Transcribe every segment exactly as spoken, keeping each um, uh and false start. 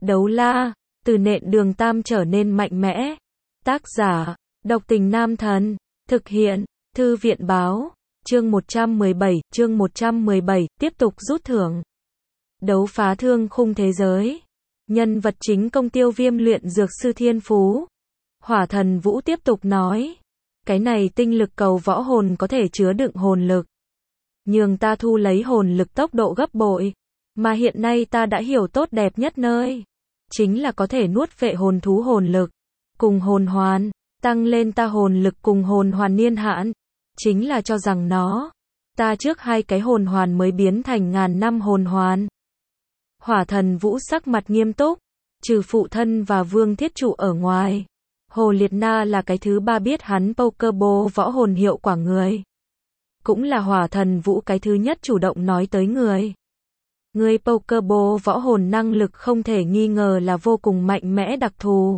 Đấu la, từ nện đường tam trở nên mạnh mẽ. Tác giả, độc tình nam thần. Thực hiện, thư viện báo. Chương một trăm mười bảy, chương một trăm mười bảy, tiếp tục rút thưởng. Đấu phá thương khung thế giới. Nhân vật chính công tiêu viêm luyện dược sư thiên phú. Hỏa thần Vũ tiếp tục nói. Cái này tinh lực cầu võ hồn có thể chứa đựng hồn lực. Nhường ta thu lấy hồn lực tốc độ gấp bội. Mà hiện nay ta đã hiểu tốt đẹp nhất nơi. Chính là có thể nuốt phệ hồn thú hồn lực. Cùng hồn hoàn. Tăng lên ta hồn lực cùng hồn hoàn niên hạn. Chính là cho rằng nó. Ta trước hai cái hồn hoàn mới biến thành ngàn năm hồn hoàn. Hỏa thần Vũ sắc mặt nghiêm túc. Trừ phụ thân và vương thiết trụ ở ngoài. Hồ Liệt Na là cái thứ ba biết hắn Pokéball võ hồn hiệu quả người. Cũng là hỏa thần Vũ cái thứ nhất chủ động nói tới người. Người Pokéball võ hồn năng lực không thể nghi ngờ là vô cùng mạnh mẽ đặc thù.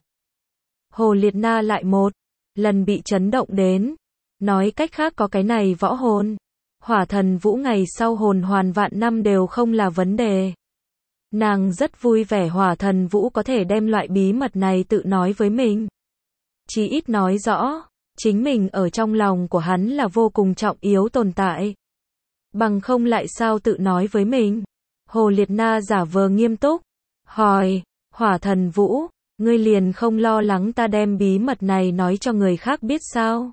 Hồ Liệt Na lại một lần bị chấn động đến. Nói cách khác có cái này võ hồn. Hỏa thần Vũ ngày sau hồn hoàn vạn năm đều không là vấn đề. Nàng rất vui vẻ hỏa thần Vũ có thể đem loại bí mật này tự nói với mình. Chí ít nói rõ, chính mình ở trong lòng của hắn là vô cùng trọng yếu tồn tại. Bằng không lại sao tự nói với mình. Hồ Liệt Na giả vờ nghiêm túc. Hỏi, hỏa thần Vũ, ngươi liền không lo lắng ta đem bí mật này nói cho người khác biết sao?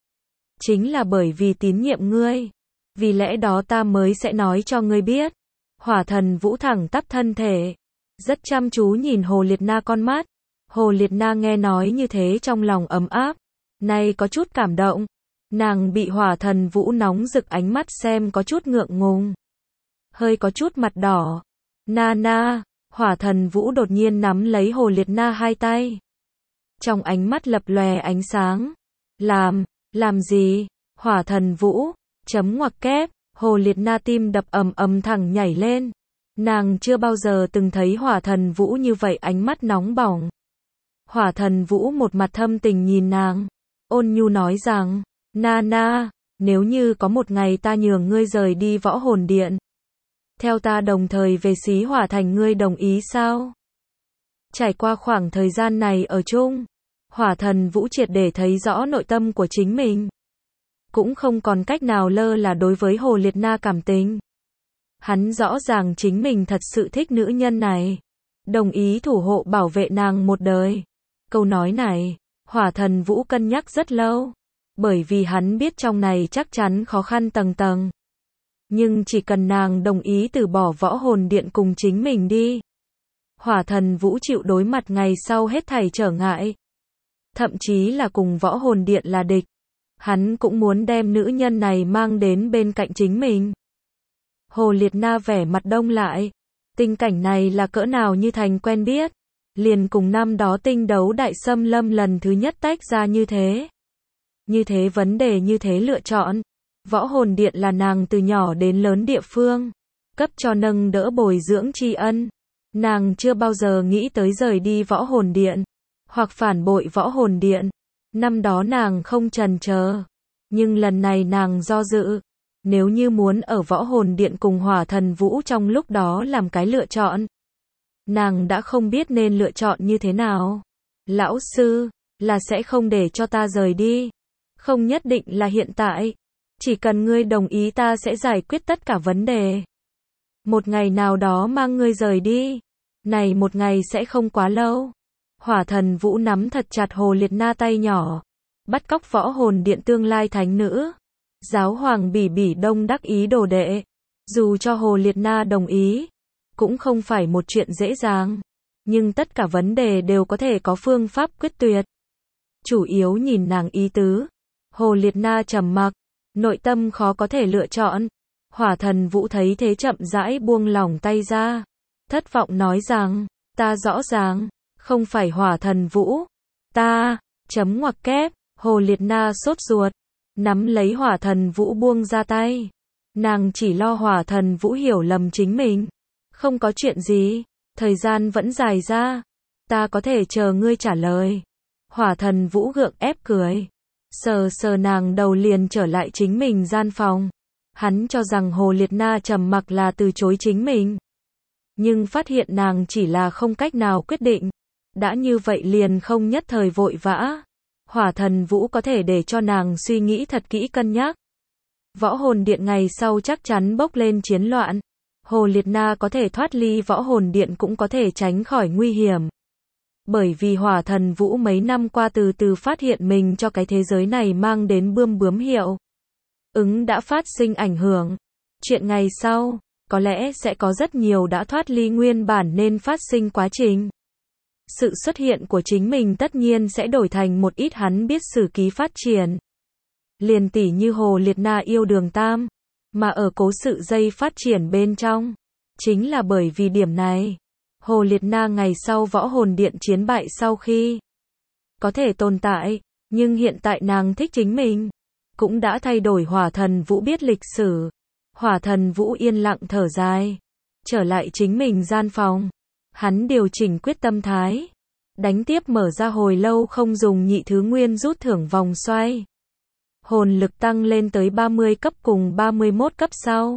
Chính là bởi vì tín nhiệm ngươi. Vì lẽ đó ta mới sẽ nói cho ngươi biết. Hỏa thần Vũ thẳng tắp thân thể. Rất chăm chú nhìn Hồ Liệt Na con mắt. Hồ Liệt Na nghe nói như thế trong lòng ấm áp. Nay có chút cảm động. Nàng bị hỏa thần Vũ nóng rực ánh mắt xem có chút ngượng ngùng. Hơi có chút mặt đỏ. Na na, hỏa thần Vũ đột nhiên nắm lấy Hồ Liệt Na hai tay. Trong ánh mắt lập lòe ánh sáng. Làm, làm gì? Hỏa thần Vũ, chấm ngoặc kép, Hồ Liệt Na tim đập ầm ầm thẳng nhảy lên. Nàng chưa bao giờ từng thấy hỏa thần Vũ như vậy ánh mắt nóng bỏng. Hỏa thần Vũ một mặt thâm tình nhìn nàng. Ôn nhu nói rằng, na na, nếu như có một ngày ta nhường ngươi rời đi võ hồn điện. Theo ta đồng thời về Xí Hỏa Thành ngươi đồng ý sao? Trải qua khoảng thời gian này ở chung, hỏa thần Vũ triệt để thấy rõ nội tâm của chính mình. Cũng không còn cách nào lơ là đối với Hồ Liệt Na cảm tình. Hắn rõ ràng chính mình thật sự thích nữ nhân này. Đồng ý thủ hộ bảo vệ nàng một đời. Câu nói này, hỏa thần Vũ cân nhắc rất lâu. Bởi vì hắn biết trong này chắc chắn khó khăn tầng tầng. Nhưng chỉ cần nàng đồng ý từ bỏ võ hồn điện cùng chính mình đi. Hỏa thần Vũ chịu đối mặt ngày sau hết thảy trở ngại. Thậm chí là cùng võ hồn điện là địch. Hắn cũng muốn đem nữ nhân này mang đến bên cạnh chính mình. Hồ Liệt Na vẻ mặt đông lại. Tình cảnh này là cỡ nào như thành quen biết. Liền cùng năm đó tinh đấu đại xâm lâm lần thứ nhất tách ra như thế. Như thế vấn đề như thế lựa chọn. Võ hồn điện là nàng từ nhỏ đến lớn địa phương. Cấp cho nâng đỡ bồi dưỡng tri ân. Nàng chưa bao giờ nghĩ tới rời đi võ hồn điện. Hoặc phản bội võ hồn điện. Năm đó nàng không chần chờ. Nhưng lần này nàng do dự. Nếu như muốn ở võ hồn điện cùng hỏa thần Vũ trong lúc đó làm cái lựa chọn. Nàng đã không biết nên lựa chọn như thế nào. Lão sư, là sẽ không để cho ta rời đi. Không nhất định là hiện tại. Chỉ cần ngươi đồng ý ta sẽ giải quyết tất cả vấn đề. Một ngày nào đó mang ngươi rời đi. Này một ngày sẽ không quá lâu. Hỏa thần Vũ nắm thật chặt Hồ Liệt Na tay nhỏ. Bắt cóc võ hồn điện tương lai thánh nữ. Giáo hoàng Bỉ Bỉ Đông đắc ý đồ đệ. Dù cho Hồ Liệt Na đồng ý. Cũng không phải một chuyện dễ dàng. Nhưng tất cả vấn đề đều có thể có phương pháp quyết tuyệt. Chủ yếu nhìn nàng ý tứ. Hồ Liệt Na trầm mặc. Nội tâm khó có thể lựa chọn. Hỏa thần Vũ thấy thế chậm rãi buông lỏng tay ra. Thất vọng nói rằng, ta rõ ràng, không phải hỏa thần Vũ. Ta, chấm ngoặc kép, Hồ Liệt Na sốt ruột. Nắm lấy hỏa thần Vũ buông ra tay. Nàng chỉ lo hỏa thần Vũ hiểu lầm chính mình. Không có chuyện gì, thời gian vẫn dài ra. Ta có thể chờ ngươi trả lời. Hỏa thần Vũ gượng ép cười. Sờ sờ nàng đầu liền trở lại chính mình gian phòng. Hắn cho rằng Hồ Liệt Na trầm mặc là từ chối chính mình. nhưng phát hiện nàng chỉ là không cách nào quyết định. Đã như vậy liền không nhất thời vội vã. Hỏa Thần Vũ có thể để cho nàng suy nghĩ thật kỹ cân nhắc. Võ hồn điện ngày sau chắc chắn bốc lên chiến loạn. Hồ Liệt Na có thể thoát ly võ hồn điện cũng có thể tránh khỏi nguy hiểm. Bởi vì Hỏa Thần Vũ mấy năm qua từ từ phát hiện mình cho cái thế giới này mang đến bươm bướm hiệu ứng đã phát sinh ảnh hưởng. Chuyện ngày sau, có lẽ sẽ có rất nhiều đã thoát ly nguyên bản nên phát sinh quá trình. Sự xuất hiện của chính mình tất nhiên sẽ đổi thành một ít hắn biết sử ký phát triển. Liền tỉ như Hồ Liệt Na yêu Đường Tam, mà ở cố sự dây phát triển bên trong. Chính là bởi vì điểm này, Hồ Liệt Na ngày sau võ hồn điện chiến bại sau khi có thể tồn tại, nhưng hiện tại nàng thích chính mình, cũng đã thay đổi. Hỏa Thần Vũ biết lịch sử. Hỏa Thần Vũ yên lặng thở dài, trở lại chính mình gian phòng. Hắn điều chỉnh quyết tâm thái, đánh tiếp mở ra hồi lâu không dùng nhị thứ nguyên rút thưởng vòng xoay. Hồn lực tăng lên tới ba mươi cấp cùng ba mươi mốt cấp sau.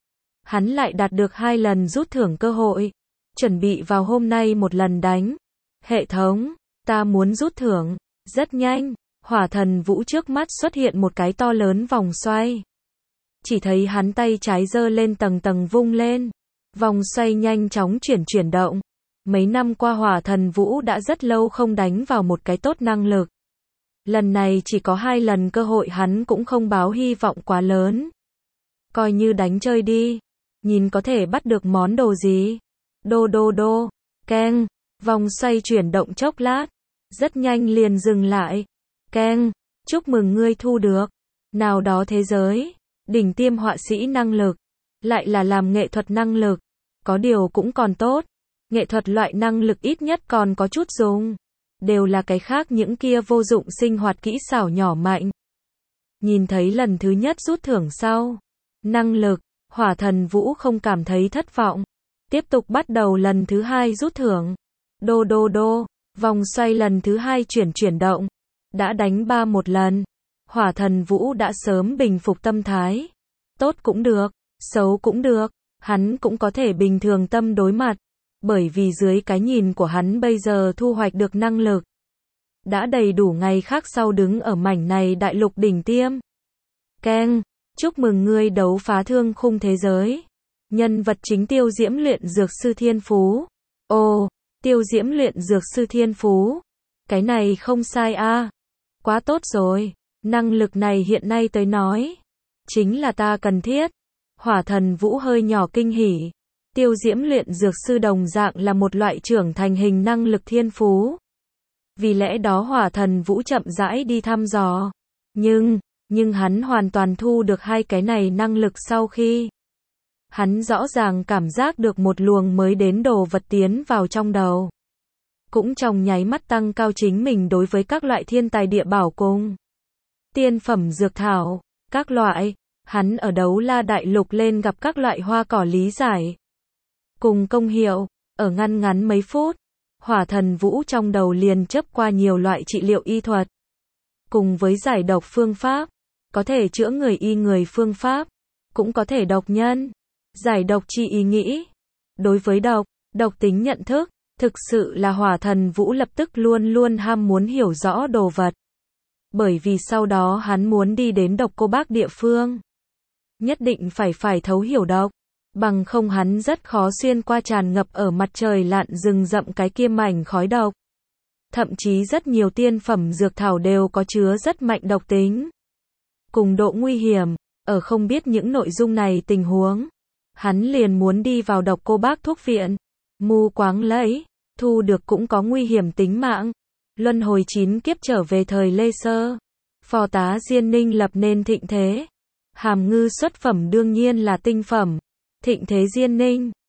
Hắn lại đạt được hai lần rút thưởng cơ hội. Chuẩn bị vào hôm nay một lần đánh. Hệ thống, ta muốn rút thưởng. Rất nhanh, Hỏa Thần Vũ trước mắt xuất hiện một cái to lớn vòng xoay. Chỉ thấy hắn tay trái giơ lên tầng tầng vung lên. Vòng xoay nhanh chóng chuyển chuyển động. Mấy năm qua Hỏa Thần Vũ đã rất lâu không đánh vào một cái tốt năng lực. Lần này chỉ có hai lần cơ hội, hắn cũng không báo hy vọng quá lớn. Coi như đánh chơi đi. Nhìn có thể bắt được món đồ gì. Đô đô đô. Keng. Vòng xoay chuyển động chốc lát. Rất nhanh liền dừng lại. Keng. Chúc mừng ngươi thu được. Nào đó thế giới. Đỉnh tiêm họa sĩ năng lực. Lại là làm nghệ thuật năng lực. Có điều cũng còn tốt. Nghệ thuật loại năng lực ít nhất còn có chút dùng. Đều là cái khác những kia vô dụng sinh hoạt kỹ xảo nhỏ mạnh. Nhìn thấy lần thứ nhất rút thưởng sau. Năng lực. Hỏa Thần Vũ không cảm thấy thất vọng. Tiếp tục bắt đầu lần thứ hai rút thưởng. Đô đô đô. Vòng xoay lần thứ hai chuyển chuyển động. Đã đánh ba một lần. Hỏa Thần Vũ đã sớm bình phục tâm thái. Tốt cũng được. Xấu cũng được. Hắn cũng có thể bình thường tâm đối mặt. Bởi vì dưới cái nhìn của hắn bây giờ thu hoạch được năng lực. Đã đầy đủ ngày khác sau đứng ở mảnh này đại lục đỉnh tiêm. Keng. Chúc mừng ngươi đấu phá thương khung thế giới. Nhân vật chính Tiêu Diễm luyện dược sư thiên phú. Ồ, Tiêu Diễm luyện dược sư thiên phú. Cái này không sai a. Quá tốt rồi. Năng lực này hiện nay tới nói. Chính là ta cần thiết. Hỏa Thần Vũ hơi nhỏ kinh hỉ. Tiêu Diễm luyện dược sư đồng dạng là một loại trưởng thành hình năng lực thiên phú. Vì lẽ đó Hỏa Thần Vũ chậm rãi đi thăm dò. Nhưng, nhưng hắn hoàn toàn thu được hai cái này năng lực sau khi. Hắn rõ ràng cảm giác được một luồng mới đến đồ vật tiến vào trong đầu. Cũng trong nháy mắt tăng cao chính mình đối với các loại thiên tài địa bảo cùng tiên phẩm dược thảo, các loại. Hắn ở Đấu La Đại Lục lên gặp các loại hoa cỏ lý giải. Cùng công hiệu, ở ngăn ngắn mấy phút, Hỏa Thần Vũ trong đầu liền chớp qua nhiều loại trị liệu y thuật. Cùng với giải độc phương pháp, có thể chữa người y người phương pháp, cũng có thể độc nhân, giải độc chi ý nghĩ. Đối với độc, độc tính nhận thức, thực sự là Hỏa Thần Vũ lập tức luôn luôn ham muốn hiểu rõ đồ vật. Bởi vì sau đó hắn muốn đi đến độc cô bác địa phương. Nhất định phải phải thấu hiểu độc. Bằng không hắn rất khó xuyên qua tràn ngập ở mặt trời lặn rừng rậm cái kia mảnh khói độc. Thậm chí rất nhiều tiên phẩm dược thảo đều có chứa rất mạnh độc tính. Cùng độ nguy hiểm, ở không biết những nội dung này tình huống. Hắn liền muốn đi vào độc cô bác thuốc viện. Mù quáng lấy, thu được cũng có nguy hiểm tính mạng. Luân hồi chín kiếp trở về thời Lê Sơ. Phò tá Diên Ninh lập nên thịnh thế. Hàm ngư xuất phẩm đương nhiên là tinh phẩm. Thịnh thế Diên Ninh,